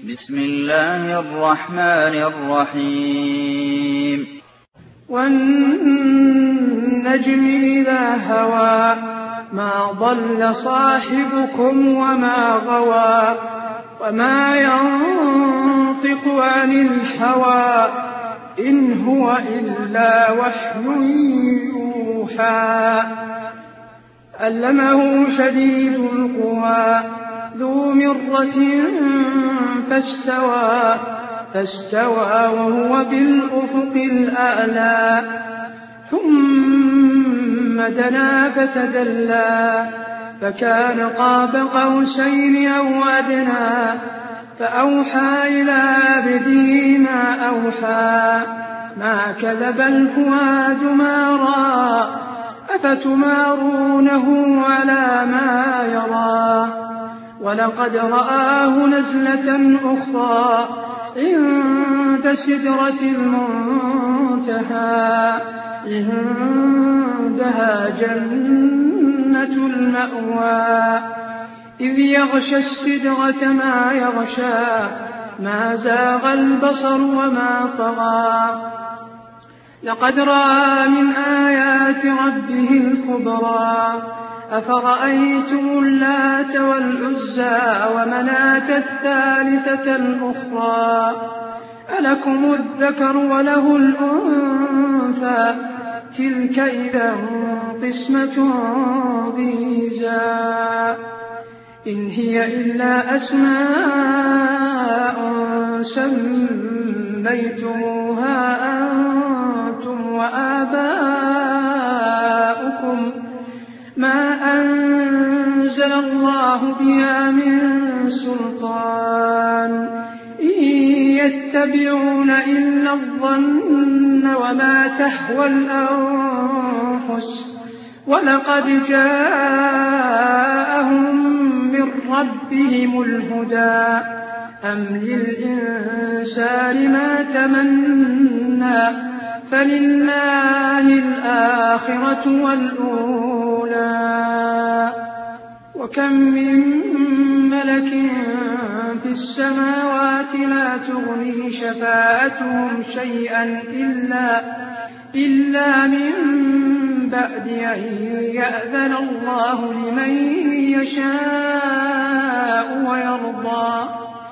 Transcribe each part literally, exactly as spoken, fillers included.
بسم الله الرحمن الرحيم والنجم إذا هوى ما ضل صاحبكم وما غوى وما ينطق عن الهوى إن هو إلا وحي يوحى علمه شديد القوى ذو مرة فاستوى فاستوى وهو بالأفق الأعلى ثم دنا فتدلى فكان قاب قوسين أو أدنى فأوحى إلى عبده ما أوحى ما كذب الفؤاد ما رأى أفتمارونه على ما يرى ولقد رآه نزلة أخرى عند سدرة المنتهى عندها جنة المأوى إذ يغشى السدرة ما يغشى ما زاغ البصر وما طغى لقد رأى من آيات ربه الكبرى أفرأيتم اللات والعزى ومناة الثالثة الأخرى ألكم الذكر وله الأنثى تلك إذا قسمة ضيزى إن هي إلا أسماء سميتموها أنتم وآباؤكم ما أنزل الله بها من سلطان إن يتبعون إلا الظن وما تهوى الأنفس ولقد جاءهم من ربهم الهدى أم للإنسان ما تمنى فلله الآخرة والأولى وكم من ملك في السماوات لا تغني شفاعتهم شيئا إلا, إلا من بعد أن يأذن الله لمن يشاء ويرضى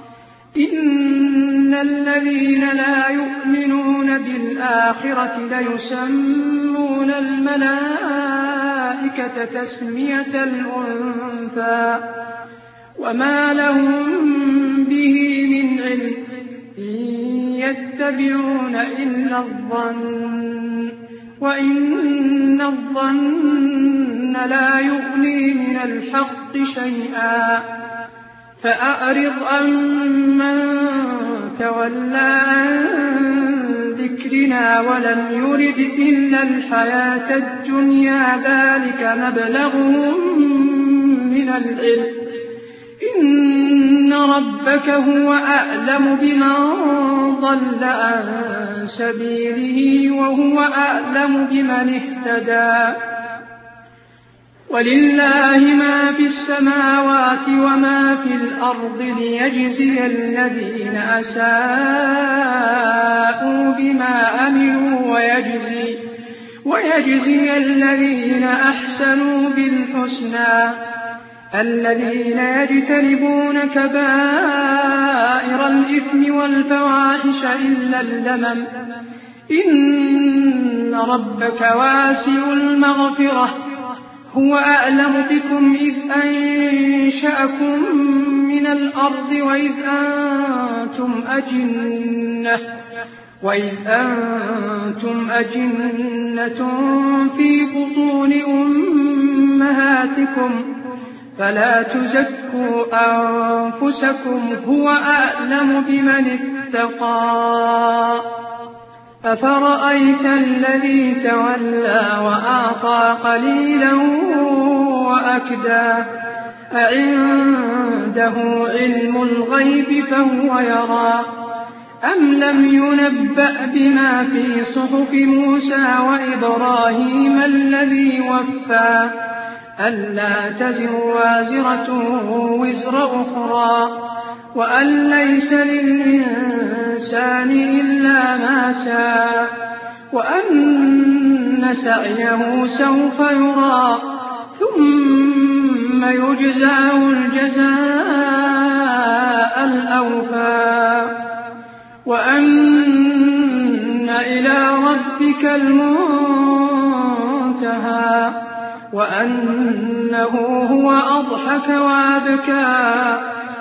إن الذين لا يؤمنون بالآخرة ليسمون الملائكة تسمية الأنثى وما لهم به من علم إن يتبعون إلا الظن وإن الظن لا يغني من الحق شيئا فأعرض عمن تولى عن ذكرنا ولم يرد إلا الحياة الدنيا ذلك مبلغهم من العلم إن ربك هو أعلم بمن ضل عن سبيله وهو أعلم بمن اهتدى ولله ما في السماوات وما في الأرض ليجزي الذين أساءوا بما عملوا ويجزي, ويجزي الذين أحسنوا بالحسنى الذين يجتنبون كبائر الإثم والفواحش إلا اللمم إن ربك واسع المغفرة هو أعلم بكم إذ أنشأكم من الأرض وإذ أنتم أجنة وإذ أنتم أجنة في بطون أمهاتكم فلا تزكوا أنفسكم هو أعلم بمن اتقى أفرأيت الذي تولى وأعطى قليلا وأكدى أعنده علم الغيب فهو يرى أم لم ينبأ بما في صحف موسى وإبراهيم الذي وفى ألا تزر وازرة وزر أخرى وأن ليس للإنسان إلا ما سعى وأن سعيه سوف يرى ثم يجزاه الجزاء الأوفى وأن إلى ربك المنتهى وأنه هو أضحك وأبكى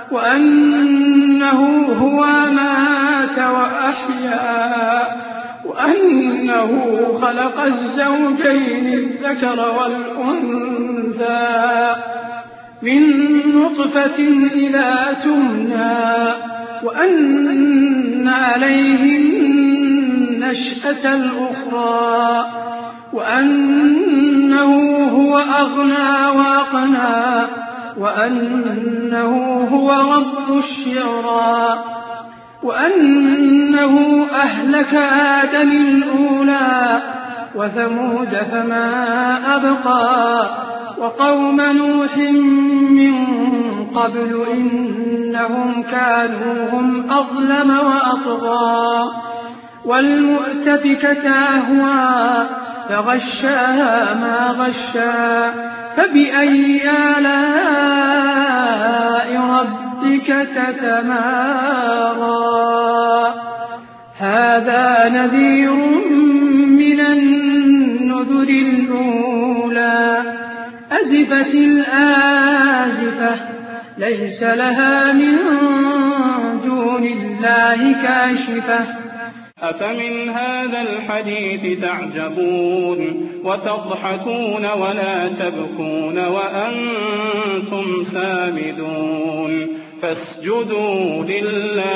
وأنه هو أمات وأحيا وأنه خلق الزوجين الذكر والأنثى من نطفة إذا تمنى وأن عليه النشأة الأخرى وأنه هو أغنى وأقنى وأنه هو رب الشعرى وأنه أهلك آدم الأولى وثمود فما أبقى وقوم نوح من قبل إنهم كانوا هم أظلم وأطغى والمؤتفكة أهوى فغشاها ما غشا فبأي آلاء ربك تتمارى هذا نذير من النذر الأولى أزفت الآزفة ليس لها من دون الله كاشفة أفمن هذا الحديث تعجبون وتضحكون ولا تبكون وأنتم سامدون فاسجدوا لله